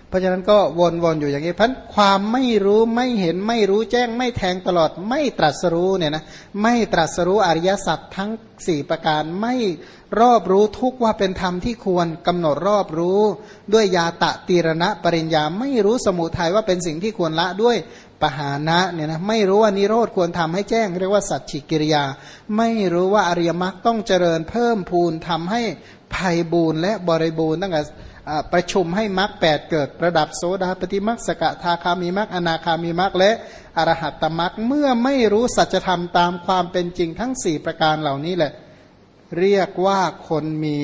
เพราะฉะนั้นก็วนๆอยู่อย่างนี้เพราะความไม่รู้ไม่เห็นไม่รู้แจ้งไม่แทงตลอดไม่ตรัสรู้เนี่ยนะไม่ตรัสรู้อริยสัจทั้ง4ประการไม่รอบรู้ทุกว่าเป็นธรรมที่ควรกำหนดรอบรู้ด้วยญาตะตีรณะปริญญาไม่รู้สมุทัยว่าเป็นสิ่งที่ควรละด้วยปหานะเนี่ยนะไม่รู้ว่านิโรธควรทำให้แจ้งเรียกว่าสัจฉิกิริยาไม่รู้ว่าอริยมรรคต้องเจริญเพิ่มพูนทำให้ไพ่บูรณ์และบริบูรณ์ตั้งแต่ประชุมให้มรรค8เกิดระดับโสดาปฏิมรรคสกทาคามีมรรคอนาคามีมรรคและอรหัตตมรรคเมื่อไม่รู้สัจธรรมตามความเป็นจริงทั้ง4ประการเหล่านี้แหละเรียกว่าคน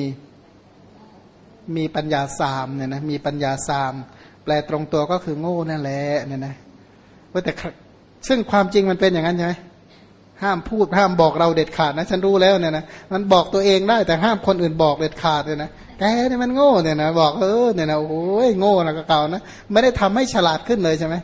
มีปัญญาสามเนี่ยนะมีปัญญาสามแปลตรงตัวก็คือโง่นั่นแหละเนี่ยนะแต่ซึ่งความจริงมันเป็นอย่างนั้นใช่ไหมห้ามพูดห้ามบอกเราเด็ดขาดนะฉันรู้แล้วเนี่ยนะมันบอกตัวเองได้แต่ห้ามคนอื่นบอกเด็ดขาดเลยนะแกเนี่ยมันโง่เนี่ยนะบอกเนี่ยนะโอ้ยโง่นะก็เก่านะไม่ได้ทำให้ฉลาดขึ้นเลยใช่ไหม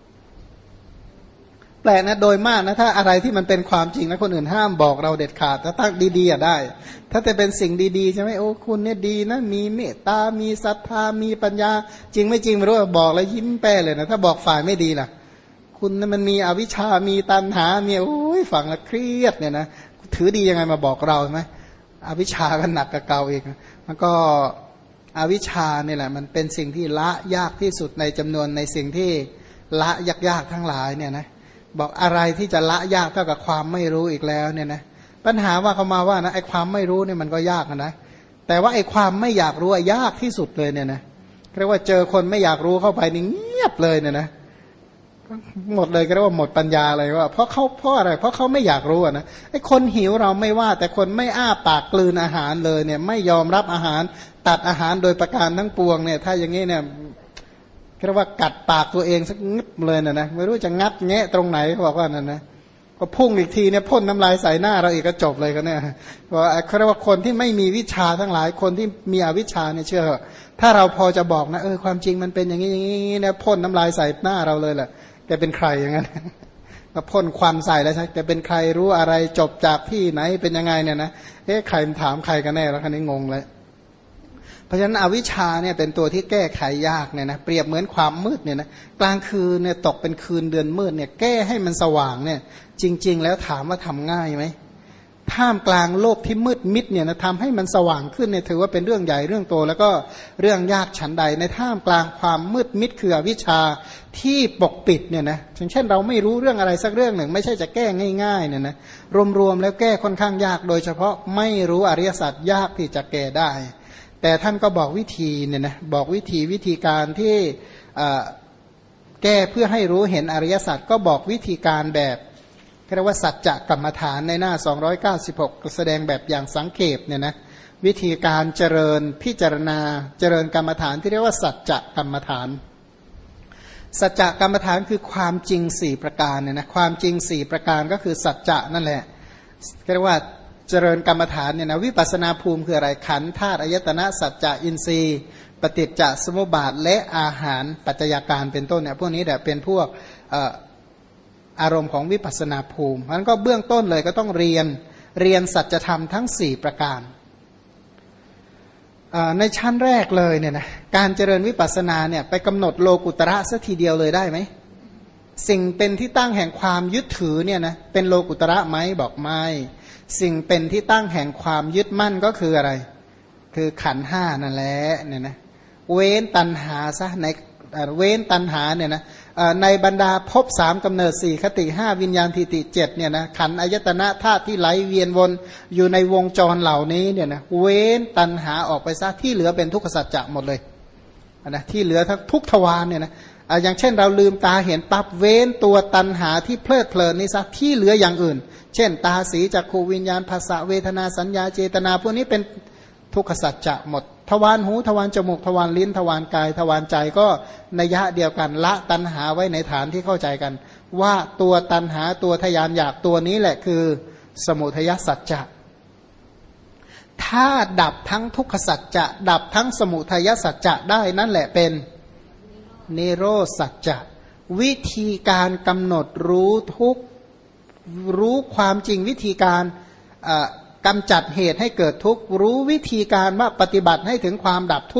แปลกนะโดยมากนะถ้าอะไรที่มันเป็นความจริงนะคนอื่นห้ามบอกเราเด็ดขาดถ้าตั้งดีๆได้ถ้าจะเป็นสิ่งดีๆใช่ไหมโอ้คุณเนี่ยดีนะมีเมตตามีศรัทธามีปัญญาจริงไม่จริงไม่รู้บอกแล้วยิ้มแป้เลยนะถ้าบอกฝ่ายไม่ดีล่ะคุณนั้นมันมีอวิชชามีตัณหามีโอ้ยฟังแล้วเครียดเนี่ยนะถือดียังไงมาบอกเราใช่ไหมอวิชชาก็หนักกับเก่าอีกมันก็อวิชชาเนี่ยแหละมันเป็นสิ่งที่ละยากที่สุดในจำนวนในสิ่งที่ละยากๆทั้งหลายเนี่ยนะบอกอะไรที่จะละยากเท่ากับความไม่รู้อีกแล้วเนี่ยนะปัญหาว่าเขามาว่านะไอ้ความไม่รู้เนี่ยมันก็ยากนะแต่ว่าไอ้ความไม่อยากรู้ยากที่สุดเลยเนี่ยนะเรียกว่าเจอคนไม่อยากรู้เข้าไปนี่เงียบเลยเนี่ยนะหมดเลยก็เรียกว่าหมดปัญญาเลยว่าเพราะอะไรเพราะเขาไม่อยากรู้นะไอ้คนหิวเราไม่ว่าแต่คนไม่อ้าปากกลืนอาหารเลยเนี่ยไม่ยอมรับอาหารตัดอาหารโดยประการทั้งปวงเนี่ยถ้าอย่างนี้เนี่ยเรียกว่ากัดปากตัวเองสักงึบเลยนะไม่รู้จะงัดแงะตรงไหนเขาบอกว่านั่นนะก็พุ่งอีกทีเนี่ยพ่นน้ำลายใส่หน้าเราอีกก็จบเลยกันเนี่ยว่าเขาเรียกว่าคนที่ไม่มีวิชาทั้งหลายคนที่มีอวิชชาเนี่ยเชื่อถ้าเราพอจะบอกนะความจริงมันเป็นอย่างนี้อย่างนี้เนี่ยพ่นน้ำลายใส่หน้าเราเลยแหละแกเป็นใครอย่างนั้นก็พ่นควันใส่แล้วใช่แกเป็นใครรู้อะไรจบจากที่ไหนเป็นยังไงเนี่ยนะใครถามใครกันแน่แล้วคันนี้งงเลยเพราะฉะนั้นอวิชชาเนี่ยเป็นตัวที่แก้ไขยากเนี่ยนะเปรียบเหมือนความมืดเนี่ยนะกลางคืนเนี่ยตกเป็นคืนเดือนมืดเนี่ยแก้ให้มันสว่างเนี่ยจริงๆแล้วถามว่าทำง่ายไหมท่ามกลางโลกที่มืดมิดเนี่ยนะทำให้มันสว่างขึ้นเนี่ยถือว่าเป็นเรื่องใหญ่เรื่องโตแล้วก็เรื่องยากฉันใดในท่ามกลางความมืดมิดคืออวิชชาที่ปกปิดเนี่ยนะเช่นเราไม่รู้เรื่องอะไรสักเรื่องหนึ่งไม่ใช่จะแก้ง่ายๆเนี่ยนะรวมๆแล้วแก้ค่อนข้างยากโดยเฉพาะไม่รู้อริยสัจยากที่จะแก้ได้แต่ท่านก็บอกวิธีเนี่ยนะบอกวิธีการที่แก้เพื่อให้รู้เห็นอริยสัจก็บอกวิธีการแบบเรียกว่าสัจจะกรรมฐานในหน้า296แสดงแบบอย่างสังเขปเนี่ยนะวิธีการเจริญพิจารณาเจริญกรรมฐานที่เรียกว่าสัจจะกรรมฐานสัจจะกรรมฐานคือความจริง4ประการเนี่ยนะความจริง4ประการก็คือสัจจะนั่นแหละเรียกว่าเจริญกรรมฐานเนี่ยนะวิปัสสนาภูมิคืออะไรขันธ์ธาตุอายตนะสัจจะอินทรีย์ปฏิจจสมุปบาทและอาหารปัจจัยการเป็นต้นเนี่ยพวกนี้เนี่ยเป็นพวกอารมณ์ของวิปัสสนาภูมิมันก็เบื้องต้นเลยก็ต้องเรียนสัจธรรมทั้ง4ประการในชั้นแรกเลยเนี่ยนะการเจริญวิปัสสนาเนี่ยไปกำหนดโลกุตระซะทีเดียวเลยได้ไหมสิ่งเป็นที่ตั้งแห่งความยึดถือเนี่ยนะเป็นโลกุตระไหมบอกไม่สิ่งเป็นที่ตั้งแห่งความยึดมั่นก็คืออะไรคือขันธ์ห้านั่นแหละเนี่ยนะเว้นตัณหาซะในเว้นตัณหาเนี่ยนะในบรรดาภพ3กำเนิด4คติ5วิญญาณทิฏฐิ7เนี่ยนะขันธ์อายตนะธาตุที่ไหลเวียนวนอยู่ในวงจรเหล่านี้เนี่ยนะเว้นตัณหาออกไปซะที่เหลือเป็นทุกขสัจจะหมดเลยนะที่เหลือทุกทวารเนี่ยนะอย่างเช่นเราลืมตาเห็นปั๊บเว้นตัวตัณหาที่เพลิดเพลินนี้ซะที่เหลืออย่างอื่นเช่นตาสีจักขูวิญญาณภาษาเวทนาสัญญาเจตนาพวกนี้เป็นทุกขสัจจะหมดทวารหูทวารจมูกทวารลิ้นทวารกายทวารใจก็นัยยะเดียวกันละตัณหาไว้ในฐานที่เข้าใจกันว่าตัวตัณหาตัวทยานอยากตัวนี้แหละคือสมุทัยสัจจะถ้าดับทั้งทุกขสัจจะดับทั้งสมุทัยสัจจะได้นั่นแหละเป็นนิโรธสัจจะวิธีการกำหนดรู้ทุกข์รู้ความจริงวิธีการกำจัดเหตุให้เกิดทุกข์รู้วิธีการว่าปฏิบัติให้ถึงความดับทุกข์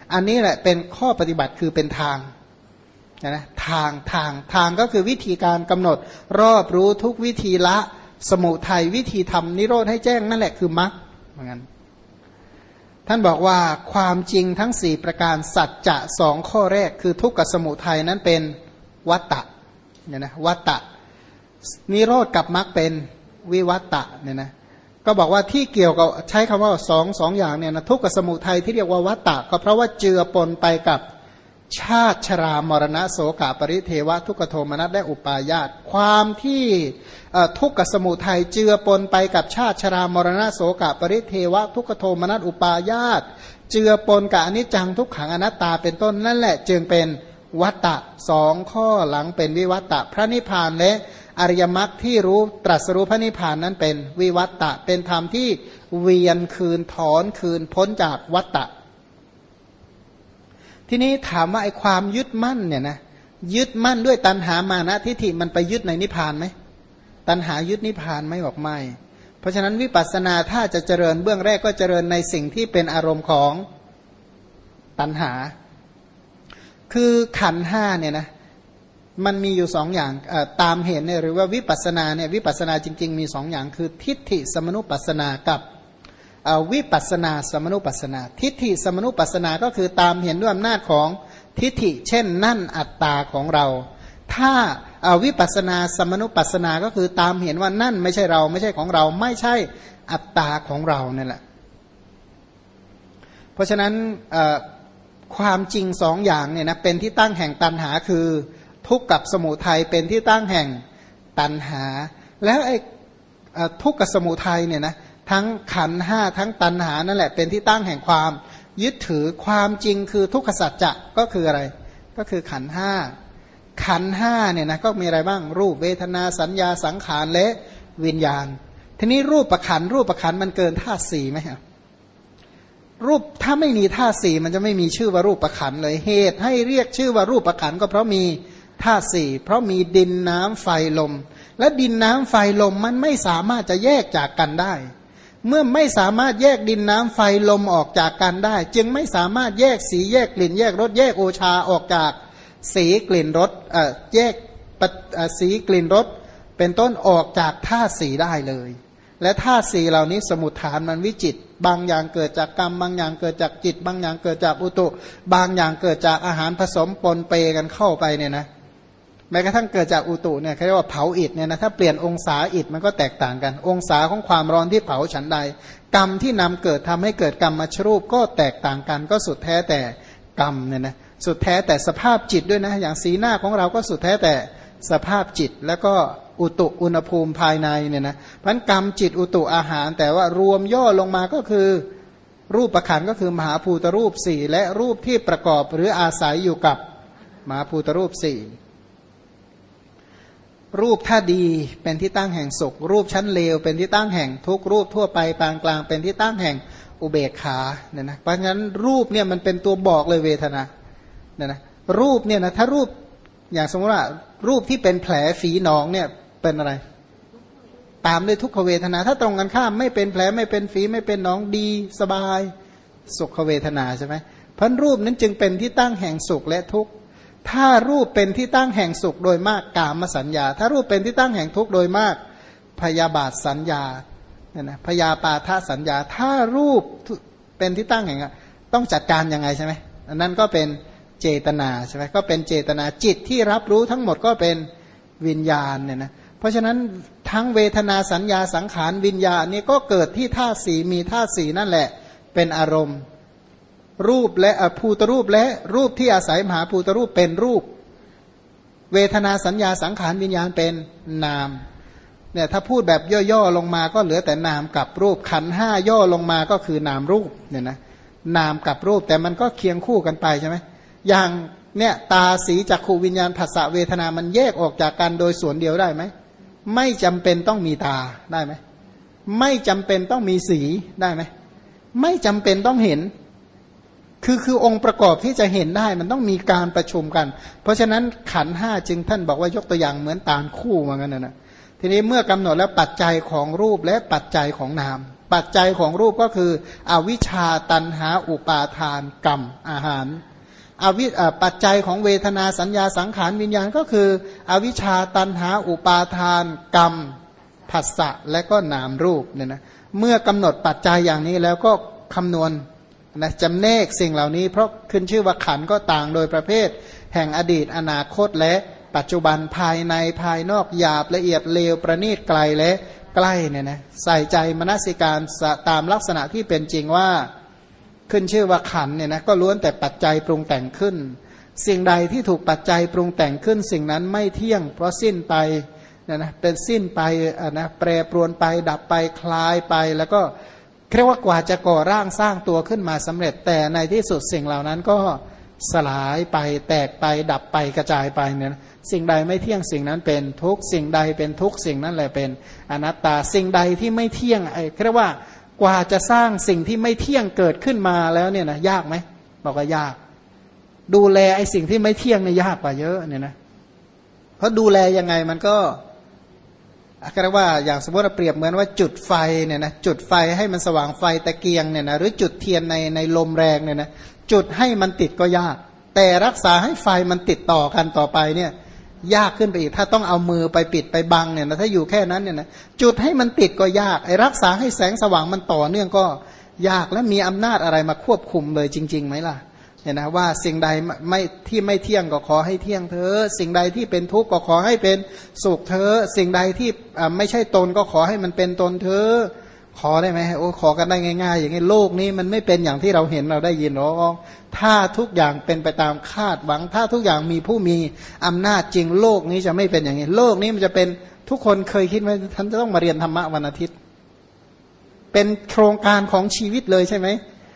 อันนี้แหละเป็นข้อปฏิบัติคือเป็นทางนะทางก็คือวิธีการกำหนดรอบรู้ทุกวิธีละสมุทัยวิธีทำนิโรธให้แจ้งนั่นแหละคือมรรคเหมือนกันท่านบอกว่าความจริงทั้ง4ประการสัจจะ2ข้อแรกคือทุกข์กับสมุทัยนั้นเป็นวัตตะเนี่ยนะวัตตะนิโรธกับมรรคเป็นวิวัตตะเนี่ยนะก็บอกว่าที่เกี่ยวกับใช้คำว่าสองอย่างเนี่ยนะทุกข์กับสมุทัยที่เรียกว่าวัตตะก็เพราะว่าเจือปนไปกับชาติชรามรณะโสกปริเทวะทุกขโทมนัสและอุปาญาตความที่ทุกข์กับสมุทัยเจือปนไปกับชาติชรามรณะโสกปริเทวะทุกขโทมนัสอุปาญาตเจือปนกับอนิจจังทุกขังอนัตตาเป็นต้นนั่นแหละจึงเป็นวัตตะ2ข้อหลังเป็นวิวัตตะพระนิพพานและอริยมรรคที่รู้ตรัสรู้พระนิพพานนั้นเป็นวิวัตตะเป็นธรรมที่เวียนคืนถอนคืนพ้นจากวัตตะทีนี้ถามว่าไอ้ความยึดมั่นเนี่ยนะยึดมั่นด้วยตัณหามานะทิฏฐิมันไปยึดในนิพพานไหมตัณหายึดนิพพานไม่บอกไม่เพราะฉะนั้นวิปัสสนาถ้าจะเจริญเบื้องแรกก็เจริญในสิ่งที่เป็นอารมณ์ของตัณหาคือขันธ์ห้าเนี่ยนะมันมีอยู่2อย่างตามเห็นเนี่ยหรือว่าวิปัสสนาเนี่ยวิปัสสนาจริงๆมี2อย่างคือทิฏฐิสมนุปัสสนากับวิปัสสนาสมนุปัสสนาทิฏฐิสมนุปัสสนาก็คือตามเห็นด้วยอำนาจของทิฏฐิเช่นนั่นอัตตาของเราถ้าวิปัสสนาสมนุปัสสนาก็คือตามเห็นว่านั่นไม่ใช่เราไม่ใช่ของเราไม่ใช่อัตตาของเรานั่นแหละเพราะฉะนั้นความจริง2อย่างเนี่ยนะเป็นที่ตั้งแห่งตัณหาคือทุกข์กับสมุทัยเป็นที่ตั้งแห่งตัณหาแล้วไอ้ทุกข์กับสมุทัยเนี่ยนะทั้งขันธ์ห้าทั้งตัณหานั่นแหละเป็นที่ตั้งแห่งความยึดถือความจริงคือทุกขสัจจะก็คืออะไรก็คือขันธ์ห้าขันธ์ห้าเนี่ยนะก็มีอะไรบ้างรูปเวทนาสัญญาสังขารและวิญญาณทีนี้รูปขันธ์มันเกินธาตุสี่ไหมครับรูปถ้าไม่มีธาตุสี่มันจะไม่มีชื่อว่ารูปขันธ์เลยเหตุให้เรียกชื่อว่ารูปขันธ์ก็เพราะมีธาตุสี่เพราะมีดินน้ำไฟลมและดินน้ำไฟลมมันไม่สามารถจะแยกจากกันได้เมื่อไม่สามารถแยกดินน้ำไฟลมออกจากกันได้จึงไม่สามารถแยกสีแยกกลิ่นแยกรสแยกโอชาออกจากสีกลิ่นรสแยกสีกลิ่นรสเป็นต้นออกจากธาตุสีได้เลยและธาตุสีเหล่านี้สมุฏฐานมันวิจิตรบางอย่างเกิดจากกรรมบางอย่างเกิดจากจิตบางอย่างเกิดจากอุตุบางอย่างเกิดจากอาหารผสมปนเปกันเข้าไปเนี่ยนะแม้กระทั่งเกิดจากอุตุเนี่ยเขาเรียกว่าเผาอิฐเนี่ยนะถ้าเปลี่ยนองศาอิฐมันก็แตกต่างกันองศาของความร้อนที่เผาฉันใดกรรมที่นำเกิดทำให้เกิดกรรมมัชรูปก็แตกต่างกันก็สุดแท้แต่กรรมเนี่ยนะสุดแท้แต่สภาพจิตด้วยนะอย่างสีหน้าของเราก็สุดแท้แต่สภาพจิตแล้วก็อุตุอุณหภูมิภายในเนี่ยนะเพราะกรรมจิตอุตุอาหารแต่ว่ารวมย่อลงมาก็คือรูปขันธ์ก็คือมหาภูตรูปสี่และรูปที่ประกอบหรืออาศัยอยู่กับมหาภูตรูปสี่รูปถ้าดีเป็นที่ตั้งแห่งสุขรูปชั้นเลวเป็นที่ตั้งแห่งทุกรูปทั่วไปปานกลางเป็นที่ตั้งแห่งอุเบกขาเนี่ยนะเพราะฉะนั้นรูปเนี่ยมันเป็นตัวบอกเลยเวทนาเนี่ยนะรูปเนี่ยนะถ้ารูปอย่างสมมติว่ารูปที่เป็นแผลฝีหนองเนี่ยเป็นอะไรตามด้วยทุกขเวทนาถ้าตรงกันข้ามไม่เป็นแผลไม่เป็นฝีไม่เป็นหนองดีสบายสุขเวทนาใช่ไหมเพราะรูปนั้นจึงเป็นที่ตั้งแห่งสุขและทุกข์ถ้ารูปเป็นที่ตั้งแห่งสุขโดยมากกามสัญญาถ้ารูปเป็นที่ตั้งแห่งทุกข์โดยมากพยาบาทสัญญาเนี่ยนะพยาปาทสัญญาถ้ารูปเป็นที่ตั้งแห่งต้องจัดการยังไงใช่ไหมอันนั้นก็เป็นเจตนาใช่ไหมก็เป็นเจตนาจิตที่รับรู้ทั้งหมดก็เป็นวิญญาณเนี่ยนะเพราะฉะนั้นทั้งเวทนาสัญญาสังขารวิญญาณนี่ก็เกิดที่ธาตุสีมีธาตุสีนั่นแหละเป็นอารมณ์รูปและภูตรูปและรูปที่อาศัยมหาภูตรูปเป็นรูปเวทนาสัญญาสังขารวิญญาณเป็นนามเนี่ยถ้าพูดแบบย่อๆลงมาก็เหลือแต่นามกับรูปขันธ์ห้าย่อลงมาก็คือนามรูปเนี่ยนะนามกับรูปแต่มันก็เคียงคู่กันไปใช่ไหมอย่างเนี่ยตาสีจักขุวิญญาณผัสสะเวทนามันแยกออกจากกันโดยส่วนเดียวได้ไหมไม่จำเป็นต้องมีตาได้ไหมไม่จำเป็นต้องมีสีได้ไหมไม่จำเป็นต้องเห็นคือองค์ประกอบที่จะเห็นได้มันต้องมีการประชุมกันเพราะฉะนั้นขันธ์ห้าจึงท่านบอกว่ายกตัวอย่างเหมือนตาลคู่เหมือนกันนะทีนี้เมื่อกำหนดแล้วปัจจัยของรูปและปัจจัยของนามปัจจัยของรูปก็คืออวิชชาตัณหาอุปาทานกรรมอาหารปัจจัยของเวทนาสัญญาสังขารวิญญาณก็คืออวิชชาตัณหาอุปาทานกรรมผัสสะและก็นามรูปเนี่ยนะเมื่อกำหนดปัจจัยอย่างนี้แล้วก็คำนวณนะจำแนกสิ่งเหล่านี้เพราะขึ้นชื่อว่าขันธ์ก็ต่างโดยประเภทแห่งอดีตอนาคตและปัจจุบันภายในภายนอกหยาบละเอียดเลวประณีตไกลและใกล้เนี่ยนะใส่ใจมนสิการตามลักษณะที่เป็นจริงว่าขึ้นชื่อว่าขันธ์เนี่ยนะก็ล้วนแต่ปัจจัยปรุงแต่งขึ้นสิ่งใดที่ถูกปัจจัยปรุงแต่งขึ้นสิ่งนั้นไม่เที่ยงเพราะสิ้นไปนะเป็นสิ้นไปนะแปรปรวนไปดับไปคลายไปแล้วก็เรียกว่ากว่าจะก่อร่างสร้างตัวขึ้นมาสำเร็จแต่ในที่สุดสิ่งเหล่านั้นก็สลายไปแตกไปดับไปกระจายไปเนี่ยนะสิ่งใดไม่เที่ยงสิ่งนั้นเป็นทุกสิ่งใดเป็นทุกสิ่งนั้นแหละเป็นอนัตตาสิ่งใดที่ไม่เที่ยงเรียกว่ากว่าจะสร้างสิ่งที่ไม่เที่ยงเกิดขึ้นมาแล้วเนี่ยนะยากไหมบอกว่ายากดูแลไอ้สิ่งที่ไม่เที่ยงเนี่ยยากกว่าเยอะเนี่ยนะเพราะดูแลยังไงมันก็เรียกว่าอย่างสมมติเราเปรียบเหมือนว่าจุดไฟเนี่ยนะจุดไฟให้มันสว่างไฟตะเกียงเนี่ยนะหรือจุดเทียนในลมแรงเนี่ยนะจุดให้มันติดก็ยากแต่รักษาให้ไฟมันติดต่อกันต่อไปเนี่ยยากขึ้นไปอีกถ้าต้องเอามือไปปิดไปบังเนี่ยนะถ้าอยู่แค่นั้นเนี่ยนะจุดให้มันติดก็ยากไอ้รักษาให้แสงสว่างมันต่อเนื่องก็ยากและมีอำนาจอะไรมาควบคุมเลยจริงๆไหมล่ะเนี่ยนะว่าสิ่งใดที่ไม่เที่ยงก็ขอให้เที่ยงเธอสิ่งใดที่เป็นทุกข์ก็ขอให้เป็นสุขเธอสิ่งใดที่ไม่ใช่ตนก็ขอให้มันเป็นตนเธอขอได้ไหมโอ้ขอกันได้ง่ายๆอย่างนี้โลกนี้มันไม่เป็นอย่างที่เราเห็นเราได้ยินหรอกถ้าทุกอย่างเป็นไปตามคาดหวังถ้าทุกอย่างมีผู้มีอำนาจจริงโลกนี้จะไม่เป็นอย่างนี้โลกนี้มันจะเป็นทุกคนเคยคิดไหมท่านจะต้องมาเรียนธรรมะวันอาทิตย์เป็นโครงการของชีวิตเลยใช่ไหม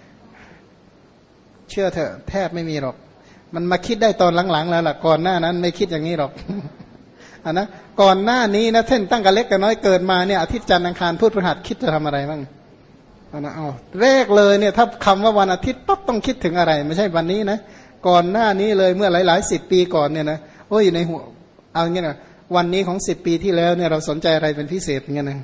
เชื่อเถอะแทบไม่มีหรอกมันมาคิดได้ตอนหลังๆแล้วล่ะก่อนหน้านั้นไม่คิดอย่างนี้หรอกนะก่อนหน้านี้นะเช่นตั้งแต่เล็กแต่น้อยเกิดมาเนี่ยอาทิตย์จันทร์อังคารพุธพฤหัสคิดจะทำอะไรบ้างนะเอาแรกเลยเนี่ยถ้าคำว่าวันอาทิตย์ปั๊บต้องคิดถึงอะไรไม่ใช่วันนี้นะก่อนหน้านี้เลยเมื่อหลายๆ10 ปีก่อนเนี่ยนะโอ้ยในหัวเอาอย่างเงี้ยนะวันนี้ของ10 ปีที่แล้วเนี่ยเราสนใจอะไรเป็นพิเศษเงี้ยนะ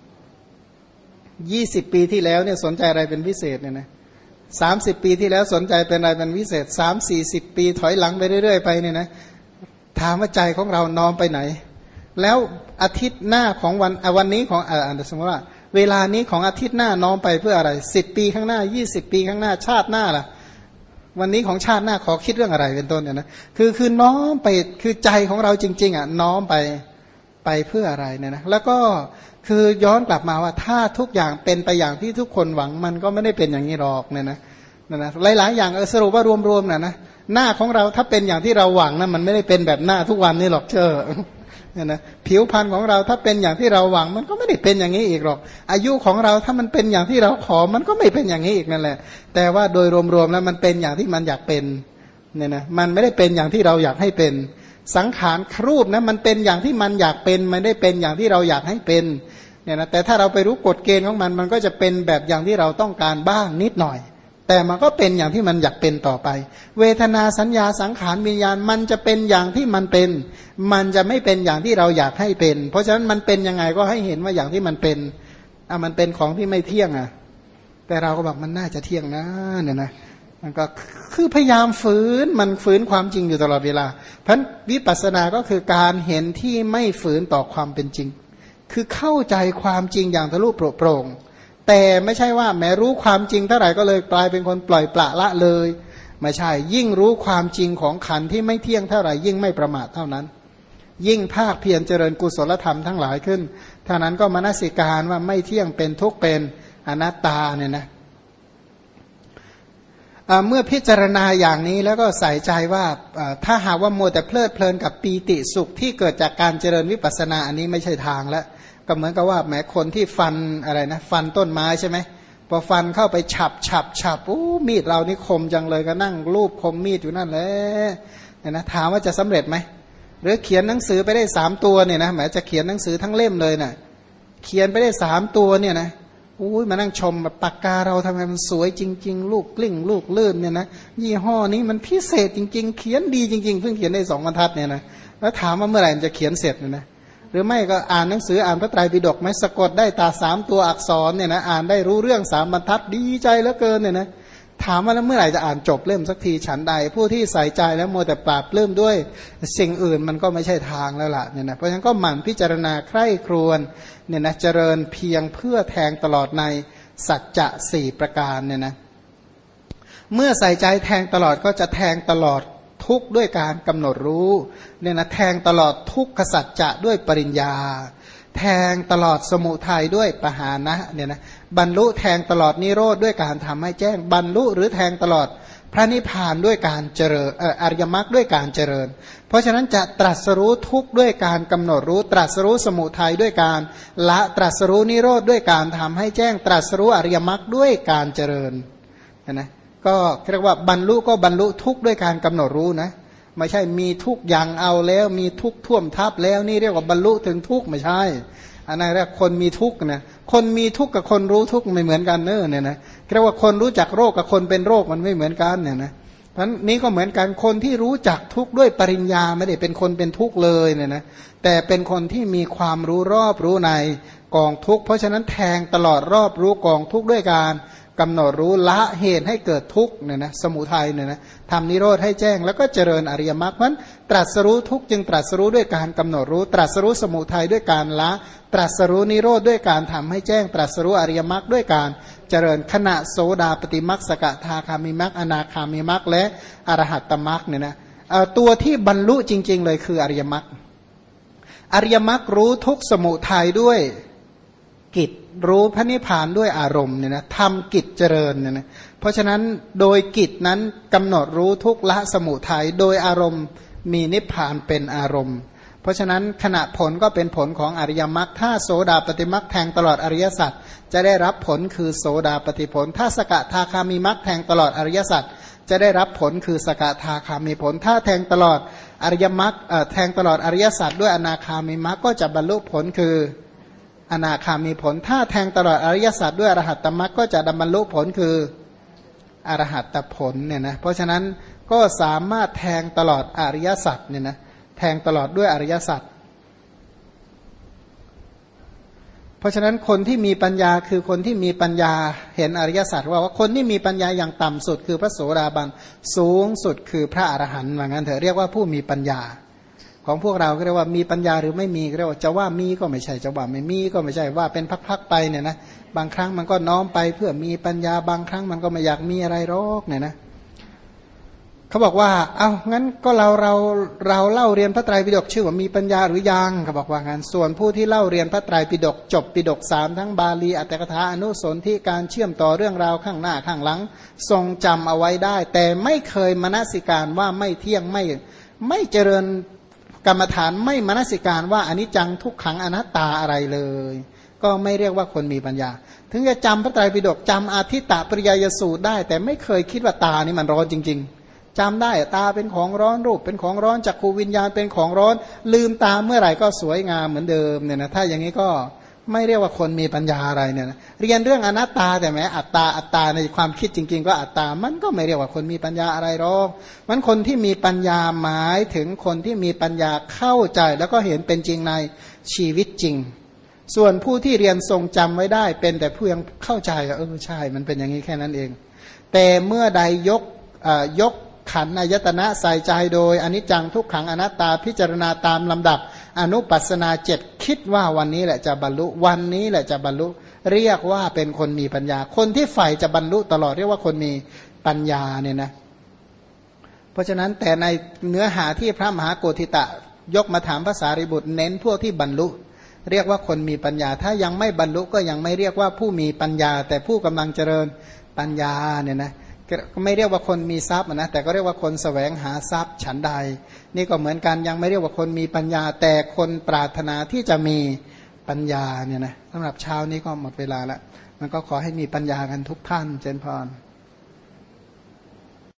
20 ปีที่แล้วเนี่ยสนใจอะไรเป็นพิเศษเนี่ยนะ30 ปีที่แล้วสนใจเป็นอะไรเป็นพิเศษ30-40 ปีถอยหลังไปเรื่อยๆไปเนี่ยนะถามว่าใจของเราน้อมไปไหนแล้วอาทิตย์หน้าของวันนี้ของสมมติว่าเวลานี้ของอาทิตย์หน้าน้อมไปเพื่ออะไร10 ปีข้างหน้า20 ปีข้างหน้าชาติหน้าล่ะวันนี้ของชาติหน้าขอคิดเรื่องอะไรเป็นต้นเนี่ยนะคือน้อมไปคือใจของเราจริงๆอ่ะน้อมไปเพื่ออะไรเนี่ยนะแล้วก็คือย้อนกลับมาว่าถ้าทุกอย่างเป็นไปอย่างที่ทุกคนหวังมันก็ไม่ได้เป็นอย่างนี้หรอกเนี่ยนะหลายๆอย่างสรุปว่ารวมๆนะหน้าของเราถ้าเป็นอย่างที่เราหวังนะมันไม่ได้เป็นแบบหน้าทุกวันนี่หรอกเชื่อเนี่ยนะผิวพรรณของเราถ้าเป็นอย่างที่เราหวังมันก็ไม่ได้เป็นอย่างนี้อีกหรอกอายุของเราถ้ามันเป็นอย่างที่เราขอมันก็ไม่เป็นอย่างนี้อีกนั่นแหละแต่ว่าโดยรวมๆแล้วมันเป็นอย่างที่มันอยากเป็นเนี่ยนะมันไม่ได้เป็นอย่างที่เราอยากให้เป็นสังขารรูปนะมันเป็นอย่างที่มันอยากเป็นมันได้เป็นอย่างที่เราอยากให้เป็นเนี่ยนะแต่ถ้าเราไปรู้กฎเกณฑ์ของมันก็จะเป็นแบบอย่างที่เราต้องการบ้างนิดหน่อยแต่มันก็เป็นอย่างที่มันอยากเป็นต่อไปเวทนาสัญญาสังขารวิญญาณมันจะเป็นอย่างที่มันเป็นมันจะไม่เป็นอย่างที่เราอยากให้เป็นเพราะฉะนั้นมันเป็นยังไงก็ให้เห็นว่าอย่างที่มันเป็นมันเป็นของที่ไม่เที่ยงแต่เราก็บอกมันน่าจะเที่ยงนะเนี่ยนะมันก็คือพยายามฝืนความจริงอยู่ตลอดเวลาเพราะวิปัสสนาก็คือการเห็นที่ไม่ฝืนต่อความเป็นจริงคือเข้าใจความจริงอย่างทะลุโปร่งแต่ไม่ใช่ว่าแม้รู้ความจริงเท่าไหร่ก็เลยกลายเป็นคนปล่อยปละละเลยไม่ใช่ยิ่งรู้ความจริงของขันธ์ที่ไม่เที่ยงเท่าไหร่ยิ่งไม่ประมาทเท่านั้นยิ่งภาคเพียรเจริญกุศลธรรมทั้งหลายขึ้นเท่านั้นก็มนสิการว่าไม่เที่ยงเป็นทุกข์เป็นอนัตตาเนี่ยนะเมื่อพิจารณาอย่างนี้แล้วก็ใส่ใจว่าถ้าหากว่ามัวแต่เพลิดเพลินกับปีติสุขที่เกิดจากการเจริญวิปัสสนาอันนี้ไม่ใช่ทางแล้วก็เหมือนกับว่าแม้คนที่ฟันอะไรนะฟันต้นไม้ใช่ไหมพอฟันเข้าไปฉับมีดเรานี่คมจังเลยก็นั่งรูปคมมีดอยู่นั่นแหละเนี่ยนะถามว่าจะสำเร็จไหมหรือเขียนหนังสือไปได้3 ตัวเนี่ยนะแม้จะเขียนหนังสือทั้งเล่มเลยนะเขียนไปได้3 ตัวเนี่ยนะมานั่งชมแบบปากกาเราทำไมมันสวยจริงๆลูกกลิ้งลูกลื่นเนี่ยนะยี่ห้อนี้มันพิเศษจริงๆเขียนดีจริงๆเพิ่งเขียนได้2 บรรทัดเนี่ยนะแล้วถามว่าเมื่อไหร่มันจะเขียนเสร็จเนี่ยนะหรือไม่ก็อ่านหนังสืออ่านพระไตรปิฎกไหมสะกดได้ตา3ตัวอักษรเนี่ยนะอ่านได้รู้เรื่อง3 บรรทัดดีใจเหลือเกินเนี่ยนะถามว่าแล้วเมื่อไหร่จะอ่านจบเล่มสักทีฉันใดผู้ที่ใส่ใจแล้วมัวแต่ปราบปลื้มด้วยสิ่งอื่นมันก็ไม่ใช่ทางแล้วล่ะเนี่ยนะเพราะฉะนั้นก็หมั่นพิจารณาใคร่ครวญเนี่ยนะเจริญเพียงเพื่อแทงตลอดในสัจจะ4ประการเนี่ยนะเมื่อใส่ใจแทงตลอดก็จะแทงตลอดทุกข์ด้วยการกำหนดรู้เนี่ยนะแทงตลอดทุกขสัจจะด้วยปริญญาแทงตลอดสมุทัยด้วยปหานะเนี่ยนะบรรลุแทงตลอดนิโรธด้วยการทำให้แจ้งบรรลุหรือแทงตลอดพระนิพพานด้วยการเจริญอริยมรรคด้วยการเจริญเพราะฉะนั้นจะตรัสรู้ทุกข์ด้วยการกำหนดรู้ตรัสรู้สมุทัยด้วยการละตรัสรู้นิโรธด้วยการทำให้แจ้งตรัสรู้อริยมรรคด้วยการเจริญนะก็เรียกว่าบรรลุก็บรรลุทุกข์ด้วยการกำหนดรู้นะไม่ใช่มีทุกอย่างเอาแล้วมีทุกท่วมทับแล้วนี่เรียกว่าบรรลุถึงทุกข์ไม่ใช่อันนั้นเรียกคนมีทุกข์นะคนมีทุกข์กับคนรู้ทุกข์ไม่เหมือนกันเนี่ยนะเรียกว่าคนรู้จักโรคกับคนเป็นโรคมันไม่เหมือนกันเนี่ยนะเพราะนี้ก็เหมือนกันคนที่รู้จักทุกข์ด้วยปริญญาไม่ได้เป็นคนเป็นทุกข์เลยเนี่ยนะแต่เป็นคนที่มีความรู้รอบรู้ในกองทุกข์เพราะฉะนั้นแทงตลอดรอบรู้กองทุกข์ด้วยการกำหนดรู้ละเหตุให้เกิดทุกข์เนี่ยนะสมุทัยเนี่ยนะทำนิโรธให้แจ้งแล้วก็เจริญอริยมรรคเพราะฉะนั้นตรัสรู้ทุกข์จึงตรัสรู้ด้วยการกำหนดรู้ตรัสรู้สมุทัยด้วยการละตรัสรู้นิโรธด้วยการทำให้แจ้งตรัสรู้อริยมรรคด้วยการเจริญขณะโสดาปฏิมรรคสกทาคามิมรรคอนาคามิมรรคและอรหัตตมรรคเนี่ยนะตัวที่บรรลุจริงๆเลยคืออริยมรรคอริยมรรครู้ทุกสมุทัยด้วยกิจรู้พระนิพพานด้วยอารมณ์เนี่ยนะทำกิจเจริญเนี่ยนะเพราะฉะนั้นโดยกิจนั้นกำหนดรู้ทุกละสมุทัยโดยอารมณ์มีนิพพานเป็นอารมณ์เพราะฉะนั้นขณะผลก็เป็นผลของอริยมรรคถ้าโสดาปฏิมรรคแทงตลอดอริยสัจจะได้รับผลคือโสดาปฏิผลถ้าสกทาคามิมรรคแทงตลอดอริยสัจจะได้รับผลคือสกทาคามิผลถ้าแทงตลอดอริยมรรคแทงตลอดอริยสัจด้วยอนาคามิมรรคก็จะบรรลุผลคืออนาคามีผลถ้าแทงตลอดอริยสัจด้วยอรหัตตมรรคก็จะบรรลุผลคืออรหัตตผลเนี่ยนะเพราะฉะนั้นก็สามารถแทงตลอดอริยสัจเนี่ยนะแทงตลอดด้วยอริยสัจเพราะฉะนั้นคนที่มีปัญญาคือคนที่มีปัญญาเห็นอริยสัจว่าคนที่มีปัญญาอย่างต่ำสุดคือพระโสดาบันสูงสุดคือพระอรหันต์ว่างั้นเถอะเรียกว่าผู้มีปัญญาของพวกเราก็เรียกว่ามีปัญญาหรือไม่มีก็เรียกว่าจะว่ามีก็ไม่ใช่จะว่าไม่มีก็ไม่ใช่ว่าเป็นพักๆไปเนี่ยนะบางครั้งมันก็น้อมไปเพื่อมีปัญญาบางครั้งมันก็ไม่อยากมีอะไรหรอกเนี่ยนะเขาบอกว่าเอ้างั้นก็เราเล่าเรียนพระไตรปิฎกชื่อว่ามีปัญญาหรือยังเขาบอกว่างั้นส่วนผู้ที่เล่าเรียนพระไตรปิฎกจบปิฎก3ทั้งบาลีอัตถกถาอนุสนธิการเชื่อมต่อเรื่องราวข้างหน้าข้างหลังทรงจำเอาไว้ได้แต่ไม่เคยมนสิการว่าไม่เที่ยงไม่เจริญกรรมฐานไม่มนสิการว่าอนิจจังทุกขังอนัตตาอะไรเลยก็ไม่เรียกว่าคนมีปัญญาถึงจะจำพระไตรปิฎกจำอาทิตตปริยายสูตรได้แต่ไม่เคยคิดว่าตานี่มันร้อนจริงๆจำได้ตาเป็นของร้อนรูปเป็นของร้อนจักขูวิญญาณเป็นของร้อนลืมตาเมื่อไหร่ก็สวยงามเหมือนเดิมเนี่ยนะถ้าอย่างนี้ก็ไม่เรียกว่าคนมีปัญญาอะไรเนี่ยนะเรียนเรื่องอนัตตาแต่แม้อัตตาในความคิดจริงๆก็อัตตามันก็ไม่เรียกว่าคนมีปัญญาอะไรหรอกมันคนที่มีปัญญาหมายถึงคนที่มีปัญญาเข้าใจแล้วก็เห็นเป็นจริงในชีวิตจริงส่วนผู้ที่เรียนทรงจำไว้ได้เป็นแต่ผู้ยังเข้าใจใช่มันเป็นอย่างนี้แค่นั้นเองแต่เมื่อใดยกขันธ์อายตนะใส่ใจโดยอนิจจังทุกขังอนัตตาพิจารณาตามลำดับอนุปัสนา7คิดว่าวันนี้แหละจะบรรลุวันนี้แหละจะบรรลุเรียกว่าเป็นคนมีปัญญาคนที่ใฝ่จะบรรลุตลอดเรียกว่าคนมีปัญญาเนี่ยนะเพราะฉะนั้นแต่ในเนื้อหาที่พระมหาโกธิตะยกมาถามพระสารีบุตรเน้นพวกที่บรรลุเรียกว่าคนมีปัญญาถ้ายังไม่บรรลุก็ยังไม่เรียกว่าผู้มีปัญญาแต่ผู้กำลังเจริญปัญญาเนี่ยนะก็ไม่เรียกว่าคนมีทรัพย์นะแต่ก็เรียกว่าคนแสวงหาทรัพย์ฉันใดนี่ก็เหมือนกันยังไม่เรียกว่าคนมีปัญญาแต่คนปรารถนาที่จะมีปัญญาเนี่ยนะสำหรับเช้านี้ก็หมดเวลาแล้วมันก็ขอให้มีปัญญากันทุกท่านเจริญพร